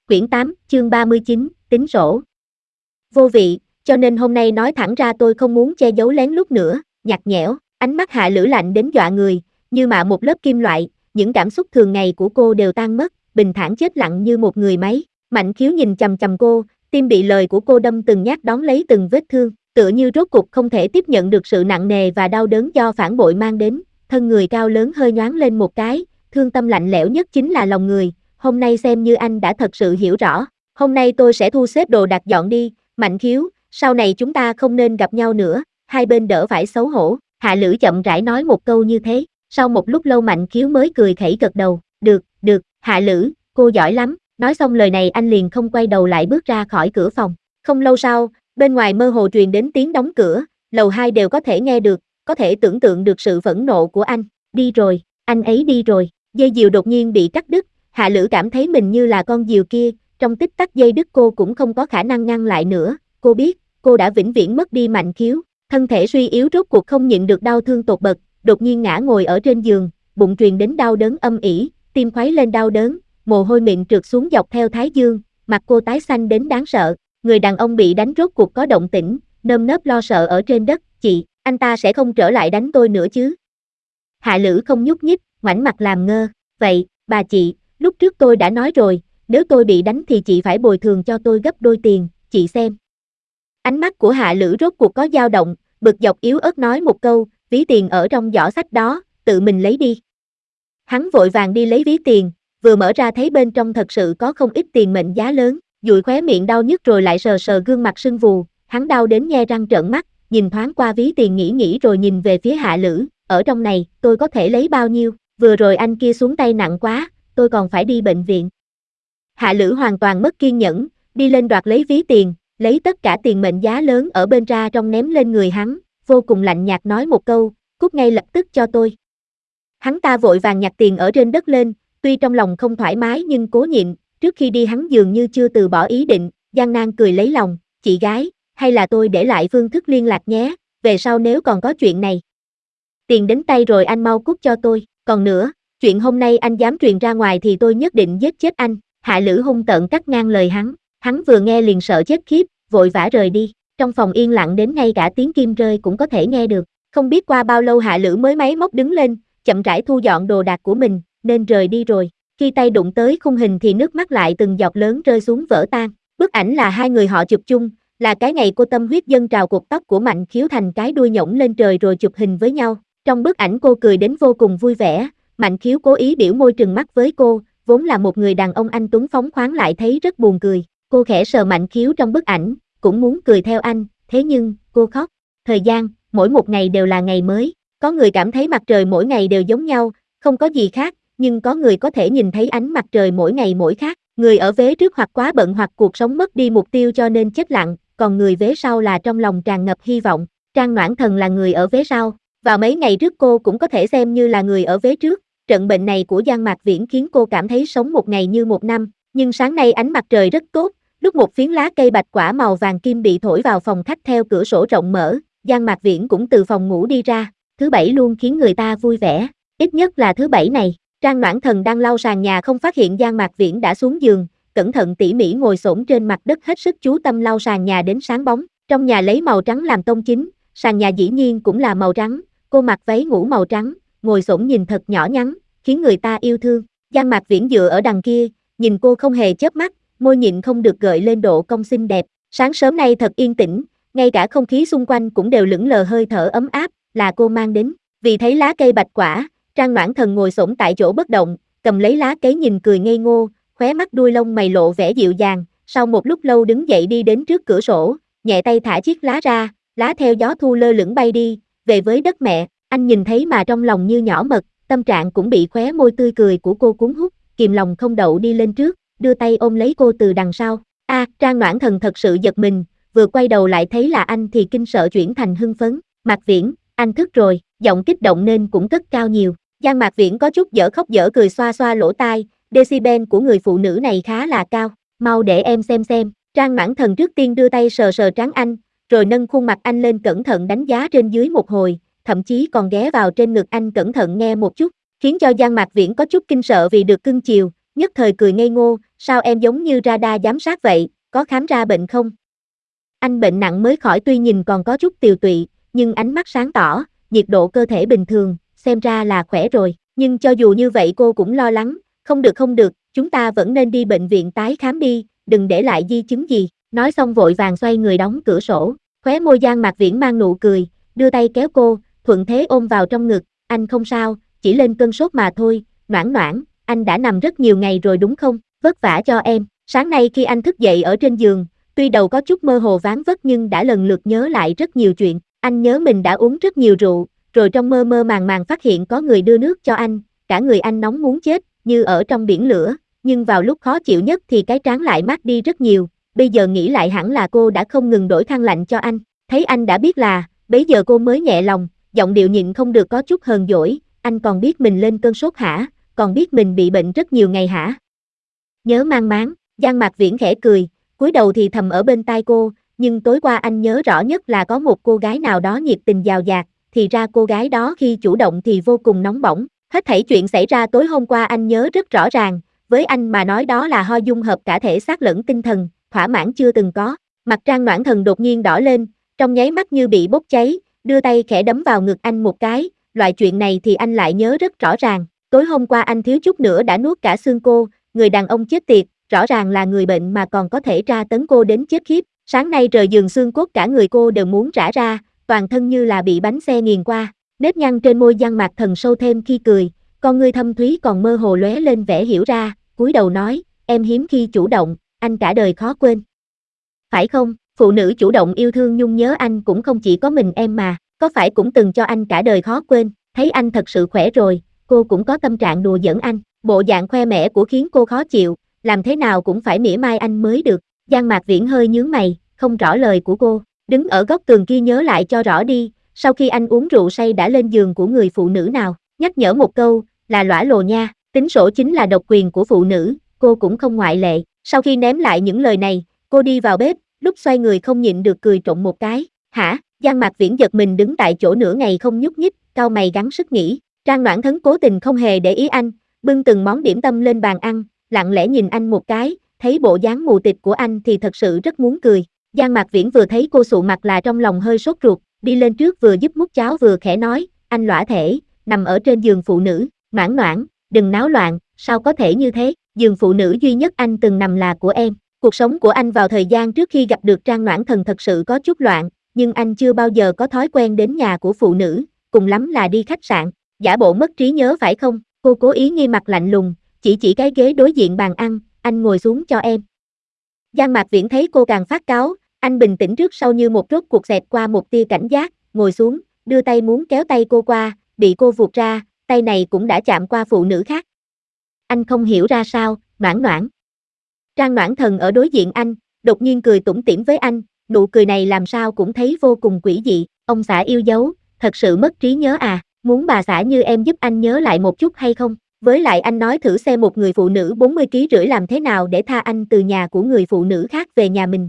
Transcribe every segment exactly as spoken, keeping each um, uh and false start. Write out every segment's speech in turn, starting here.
Quyển tám, chương ba mươi chín, tính sổ. Vô vị, cho nên hôm nay nói thẳng ra tôi không muốn che giấu lén lút nữa, nhạt nhẽo, ánh mắt Hạ Lữ lạnh đến dọa người, như mạ một lớp kim loại, những cảm xúc thường ngày của cô đều tan mất, bình thản chết lặng như một người máy. Mạnh Khiếu nhìn chằm chằm cô, tim bị lời của cô đâm từng nhát đón lấy từng vết thương, tựa như rốt cục không thể tiếp nhận được sự nặng nề và đau đớn do phản bội mang đến, thân người cao lớn hơi nhoáng lên một cái, thương tâm lạnh lẽo nhất chính là lòng người. Hôm nay xem như anh đã thật sự hiểu rõ, hôm nay tôi sẽ thu xếp đồ đạc dọn đi, Mạnh Khiếu, sau này chúng ta không nên gặp nhau nữa, hai bên đỡ phải xấu hổ. Hạ Lữ chậm rãi nói một câu như thế, sau một lúc lâu Mạnh Khiếu mới cười khẩy gật đầu, được, được, Hạ Lữ, cô giỏi lắm. Nói xong lời này anh liền không quay đầu lại bước ra khỏi cửa phòng. Không lâu sau, bên ngoài mơ hồ truyền đến tiếng đóng cửa, lầu hai đều có thể nghe được, có thể tưởng tượng được sự phẫn nộ của anh. Đi rồi, anh ấy đi rồi. Dây diều đột nhiên bị cắt đứt, Hạ Lữ cảm thấy mình như là con diều kia, trong tích tắc dây đứt cô cũng không có khả năng ngăn lại nữa. Cô biết, cô đã vĩnh viễn mất đi Mạnh Khiếu, thân thể suy yếu rốt cuộc không nhịn được đau thương tột bậc, đột nhiên ngã ngồi ở trên giường, bụng truyền đến đau đớn âm ỉ, tim khuấy lên đau đớn, mồ hôi miệng trượt xuống dọc theo thái dương, mặt cô tái xanh đến đáng sợ. Người đàn ông bị đánh rốt cuộc có động tĩnh, nơm nớp lo sợ ở trên đất. Chị, anh ta sẽ không trở lại đánh tôi nữa chứ? Hạ Lữ không nhúc nhích, ngoảnh mặt làm ngơ. Vậy, bà chị, lúc trước tôi đã nói rồi, nếu tôi bị đánh thì chị phải bồi thường cho tôi gấp đôi tiền, chị xem. Ánh mắt của Hạ Lữ rốt cuộc có dao động, bực dọc yếu ớt nói một câu, ví tiền ở trong giỏ sách đó, tự mình lấy đi. Hắn vội vàng đi lấy ví tiền, vừa mở ra thấy bên trong thật sự có không ít tiền mệnh giá lớn, dụi khóe miệng đau nhức rồi lại sờ sờ gương mặt sưng vù, hắn đau đến nhe răng trợn mắt, nhìn thoáng qua ví tiền nghĩ nghĩ rồi nhìn về phía Hạ Lữ, ở trong này, tôi có thể lấy bao nhiêu, vừa rồi anh kia xuống tay nặng quá, tôi còn phải đi bệnh viện. Hạ Lữ hoàn toàn mất kiên nhẫn, đi lên đoạt lấy ví tiền, lấy tất cả tiền mệnh giá lớn ở bên ra trong ném lên người hắn, vô cùng lạnh nhạt nói một câu, cút ngay lập tức cho tôi. Hắn ta vội vàng nhặt tiền ở trên đất lên, tuy trong lòng không thoải mái nhưng cố nhịn, trước khi đi hắn dường như chưa từ bỏ ý định, gian nan cười lấy lòng, chị gái, hay là tôi để lại phương thức liên lạc nhé, về sau nếu còn có chuyện này. Tiền đến tay rồi anh mau cút cho tôi, còn nữa, chuyện hôm nay anh dám truyền ra ngoài thì tôi nhất định giết chết anh. Hạ Lữ hung tợn cắt ngang lời hắn, hắn vừa nghe liền sợ chết khiếp, vội vã rời đi, trong phòng yên lặng đến ngay cả tiếng kim rơi cũng có thể nghe được, không biết qua bao lâu Hạ Lữ mới máy móc đứng lên, chậm rãi thu dọn đồ đạc của mình, nên rời đi rồi, khi tay đụng tới khung hình thì nước mắt lại từng giọt lớn rơi xuống vỡ tan, bức ảnh là hai người họ chụp chung, là cái ngày cô tâm huyết dâng trào cột tóc của Mạnh Khiếu thành cái đuôi nhổng lên trời rồi chụp hình với nhau, trong bức ảnh cô cười đến vô cùng vui vẻ, Mạnh Khiếu cố ý biểu môi trừng mắt với cô, vốn là một người đàn ông anh tuấn phóng khoáng lại thấy rất buồn cười, cô khẽ sờ Mạnh Khiếu trong bức ảnh, cũng muốn cười theo anh, thế nhưng, cô khóc, thời gian, mỗi một ngày đều là ngày mới, có người cảm thấy mặt trời mỗi ngày đều giống nhau, không có gì khác, nhưng có người có thể nhìn thấy ánh mặt trời mỗi ngày mỗi khác, người ở vế trước hoặc quá bận hoặc cuộc sống mất đi mục tiêu cho nên chết lặng, còn người vế sau là trong lòng tràn ngập hy vọng, Trang Noãn Thần là người ở vế sau, vào mấy ngày trước cô cũng có thể xem như là người ở vế trước. Trận bệnh này của Giang Mạc Viễn khiến cô cảm thấy sống một ngày như một năm, nhưng sáng nay ánh mặt trời rất tốt, lúc một phiến lá cây bạch quả màu vàng kim bị thổi vào phòng khách theo cửa sổ rộng mở, Giang Mạc Viễn cũng từ phòng ngủ đi ra, thứ bảy luôn khiến người ta vui vẻ, ít nhất là thứ bảy này. Trang Noãn Thần đang lau sàn nhà không phát hiện Giang Mạc Viễn đã xuống giường, cẩn thận tỉ mỉ ngồi xổm trên mặt đất hết sức chú tâm lau sàn nhà đến sáng bóng, trong nhà lấy màu trắng làm tông chính, sàn nhà dĩ nhiên cũng là màu trắng, cô mặc váy ngủ màu trắng, ngồi xổm nhìn thật nhỏ nhắn, khiến người ta yêu thương. Giang Mạc Viễn dựa ở đằng kia, nhìn cô không hề chớp mắt, môi nhịn không được gợi lên độ cong xinh đẹp. Sáng sớm nay thật yên tĩnh, ngay cả không khí xung quanh cũng đều lững lờ hơi thở ấm áp, là cô mang đến. Vì thấy lá cây bạch quả, Trang Noãn Thần ngồi xổm tại chỗ bất động, cầm lấy lá cây nhìn cười ngây ngô, khóe mắt đuôi lông mày lộ vẻ dịu dàng. Sau một lúc lâu đứng dậy đi đến trước cửa sổ, nhẹ tay thả chiếc lá ra, lá theo gió thu lơ lửng bay đi, về với đất mẹ. Anh nhìn thấy mà trong lòng như nhỏ mật. Tâm trạng cũng bị khóe môi tươi cười của cô cuốn hút, kìm lòng không đậu đi lên trước, đưa tay ôm lấy cô từ đằng sau. A, à, Trang Noãn Thần thật sự giật mình, vừa quay đầu lại thấy là anh thì kinh sợ chuyển thành hưng phấn. Mạc Viễn, anh thức rồi, giọng kích động nên cũng cất cao nhiều. Giang Mạc Viễn có chút dở khóc dở cười xoa xoa lỗ tai, decibel của người phụ nữ này khá là cao, mau để em xem xem. Trang Noãn Thần trước tiên đưa tay sờ sờ trán anh, rồi nâng khuôn mặt anh lên cẩn thận đánh giá trên dưới một hồi, thậm chí còn ghé vào trên ngực anh cẩn thận nghe một chút, khiến cho Giang Mạc Viễn có chút kinh sợ vì được cưng chiều, nhất thời cười ngây ngô, sao em giống như radar giám sát vậy, có khám ra bệnh không? Anh bệnh nặng mới khỏi, tuy nhìn còn có chút tiều tụy, nhưng ánh mắt sáng tỏ, nhiệt độ cơ thể bình thường, xem ra là khỏe rồi. Nhưng cho dù như vậy cô cũng lo lắng, không được không được, chúng ta vẫn nên đi bệnh viện tái khám đi, đừng để lại di chứng gì. Nói xong vội vàng xoay người đóng cửa sổ, khóe môi Giang Mạc Viễn mang nụ cười, đưa tay kéo cô, thuận thế ôm vào trong ngực, anh không sao, chỉ lên cơn sốt mà thôi, Noãn Noãn, anh đã nằm rất nhiều ngày rồi đúng không, vất vả cho em. Sáng nay khi anh thức dậy ở trên giường, tuy đầu có chút mơ hồ ván vất nhưng đã lần lượt nhớ lại rất nhiều chuyện, anh nhớ mình đã uống rất nhiều rượu, rồi trong mơ mơ màng màng phát hiện có người đưa nước cho anh, cả người anh nóng muốn chết, như ở trong biển lửa, nhưng vào lúc khó chịu nhất thì cái trán lại mát đi rất nhiều, bây giờ nghĩ lại hẳn là cô đã không ngừng đổi khăn lạnh cho anh, thấy anh đã biết là, bấy giờ cô mới nhẹ lòng, giọng điệu nhịn không được có chút hờn dỗi, anh còn biết mình lên cơn sốt hả, còn biết mình bị bệnh rất nhiều ngày hả? Nhớ mang máng, Giang Mạc Viễn khẽ cười, cúi đầu thì thầm ở bên tai cô, nhưng tối qua anh nhớ rõ nhất là có một cô gái nào đó nhiệt tình dào dạt, thì ra cô gái đó khi chủ động thì vô cùng nóng bỏng, hết thảy chuyện xảy ra tối hôm qua anh nhớ rất rõ ràng, với anh mà nói đó là ho dung hợp cả thể xác lẫn tinh thần, thỏa mãn chưa từng có. Mặt Trang Noãn Thần đột nhiên đỏ lên, trong nháy mắt như bị bốc cháy, đưa tay khẽ đấm vào ngực anh một cái, loại chuyện này thì anh lại nhớ rất rõ ràng, tối hôm qua anh thiếu chút nữa đã nuốt cả xương cô, người đàn ông chết tiệt, rõ ràng là người bệnh mà còn có thể tra tấn cô đến chết khiếp, sáng nay rời giường xương cốt cả người cô đều muốn rã ra, toàn thân như là bị bánh xe nghiền qua, nếp nhăn trên môi Giang Mạc Thần sâu thêm khi cười, con ngươi thâm thúy còn mơ hồ lóe lên vẻ hiểu ra, cúi đầu nói, em hiếm khi chủ động, anh cả đời khó quên. Phải không, phụ nữ chủ động yêu thương nhung nhớ anh cũng không chỉ có mình em mà, có phải cũng từng cho anh cả đời khó quên, thấy anh thật sự khỏe rồi, cô cũng có tâm trạng đùa giỡn anh, bộ dạng khoe mẽ của khiến cô khó chịu, làm thế nào cũng phải mỉa mai anh mới được, Giang Mạc Viễn hơi nhướng mày, không rõ lời của cô, đứng ở góc tường kia nhớ lại cho rõ đi, sau khi anh uống rượu say đã lên giường của người phụ nữ nào, nhắc nhở một câu, là lõa lồ nha, tính sổ chính là độc quyền của phụ nữ, cô cũng không ngoại lệ, sau khi ném lại những lời này, cô đi vào bếp, lúc xoay người không nhịn được cười trộm một cái, hả, Giang Mạc Viễn giật mình đứng tại chỗ nửa ngày không nhúc nhích, cau mày gắng sức nghĩ, Trang Noãn Thấn cố tình không hề để ý anh, bưng từng món điểm tâm lên bàn ăn, lặng lẽ nhìn anh một cái, thấy bộ dáng mù tịt của anh thì thật sự rất muốn cười. Giang Mạc Viễn vừa thấy cô sụ mặt là trong lòng hơi sốt ruột, đi lên trước vừa giúp múc cháo vừa khẽ nói, anh lõa thể, nằm ở trên giường phụ nữ, Noãn Noãn, đừng náo loạn, sao có thể như thế, giường phụ nữ duy nhất anh từng nằm là của em. Cuộc sống của anh vào thời gian trước khi gặp được Trang Noãn Thần thật sự có chút loạn, nhưng anh chưa bao giờ có thói quen đến nhà của phụ nữ, cùng lắm là đi khách sạn, giả bộ mất trí nhớ phải không, cô cố ý nghi mặt lạnh lùng, chỉ chỉ cái ghế đối diện bàn ăn, anh ngồi xuống cho em. Giang Mạc Viễn thấy cô càng phát cáu, anh bình tĩnh trước sau như một rốt cuộc xẹt qua một tia cảnh giác, ngồi xuống, đưa tay muốn kéo tay cô qua, bị cô vụt ra, tay này cũng đã chạm qua phụ nữ khác. Anh không hiểu ra sao, Noãn Noãn. Trang Noãn Thần ở đối diện anh, đột nhiên cười tủm tỉm với anh, nụ cười này làm sao cũng thấy vô cùng quỷ dị, ông xã yêu dấu, thật sự mất trí nhớ à, muốn bà xã như em giúp anh nhớ lại một chút hay không? Với lại anh nói thử xem một người phụ nữ bốn mươi ký rưỡi làm thế nào để tha anh từ nhà của người phụ nữ khác về nhà mình.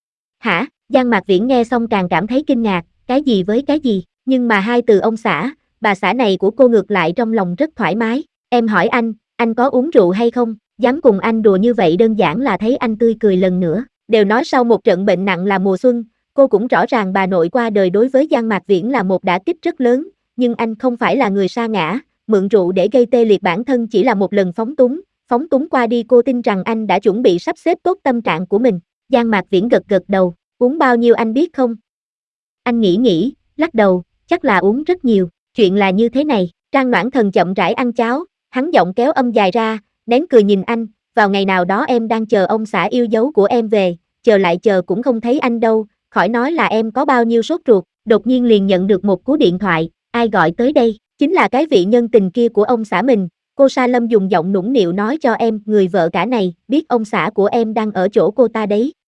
Hả? Giang Mạc Viễn nghe xong càng cảm thấy kinh ngạc, cái gì với cái gì, nhưng mà hai từ ông xã, bà xã này của cô ngược lại trong lòng rất thoải mái, em hỏi anh, anh có uống rượu hay không, dám cùng anh đùa như vậy đơn giản là thấy anh tươi cười lần nữa, đều nói sau một trận bệnh nặng là mùa xuân, cô cũng rõ ràng bà nội qua đời đối với Giang Mạc Viễn là một đả kích rất lớn, nhưng anh không phải là người sa ngã, mượn rượu để gây tê liệt bản thân chỉ là một lần phóng túng, phóng túng qua đi cô tin rằng anh đã chuẩn bị sắp xếp tốt tâm trạng của mình, Giang Mạc Viễn gật gật đầu, uống bao nhiêu anh biết không? Anh nghĩ nghĩ, lắc đầu, chắc là uống rất nhiều, chuyện là như thế này, Trang Noãn Thần chậm rãi ăn cháo, hắn giọng kéo âm dài ra, nén cười nhìn anh, vào ngày nào đó em đang chờ ông xã yêu dấu của em về, chờ lại chờ cũng không thấy anh đâu, khỏi nói là em có bao nhiêu sốt ruột, đột nhiên liền nhận được một cú điện thoại, ai gọi tới đây, chính là cái vị nhân tình kia của ông xã mình, cô Sa Lâm dùng giọng nũng nịu nói cho em, người vợ cả này, biết ông xã của em đang ở chỗ cô ta đấy,